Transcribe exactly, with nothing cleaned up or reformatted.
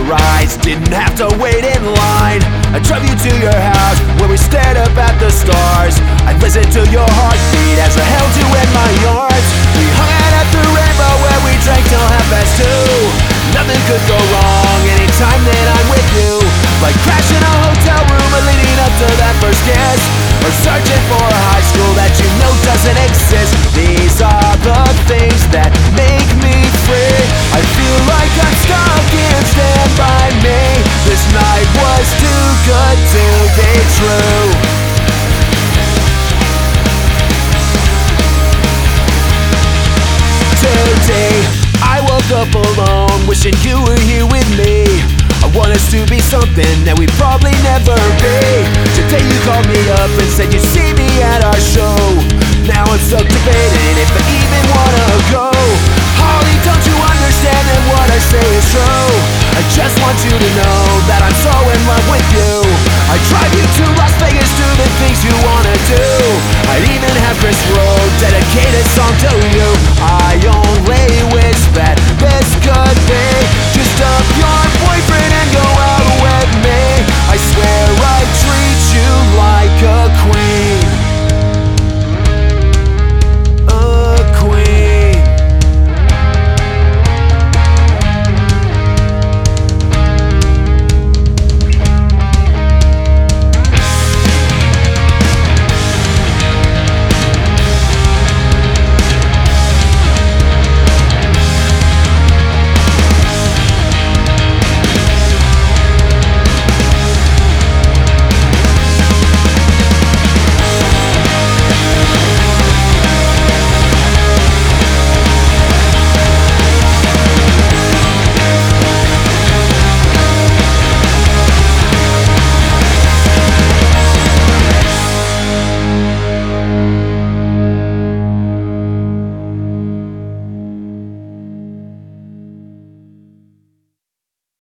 rise, didn't have to wait in line. I drove you to your house where we stared up at the stars. I listened to your heartbeat as I held you in my arms. We hung out at the rainbow where we drank till half past two. Nothing could go wrong anytime that I'm with you. Like crashing a hotel room or leading up to that first kiss, or searching for a high school that you know doesn't exist. These are the things that make me free. I feel like I'm stuck in Stand By Me. This night was too good to be true. Today I woke up alone, wishing you were here with me. I want us to be something that we probably never be. Today you called me up and said you'd see me at our show. Now I'm stuck debating if I even wanna go. Holly, don't you understand that what I say is true? I just want you to know that I'm so in love with you. I'd drive you to Las Vegas, do the things you wanna do. I'd even have Chris Rowe dedicate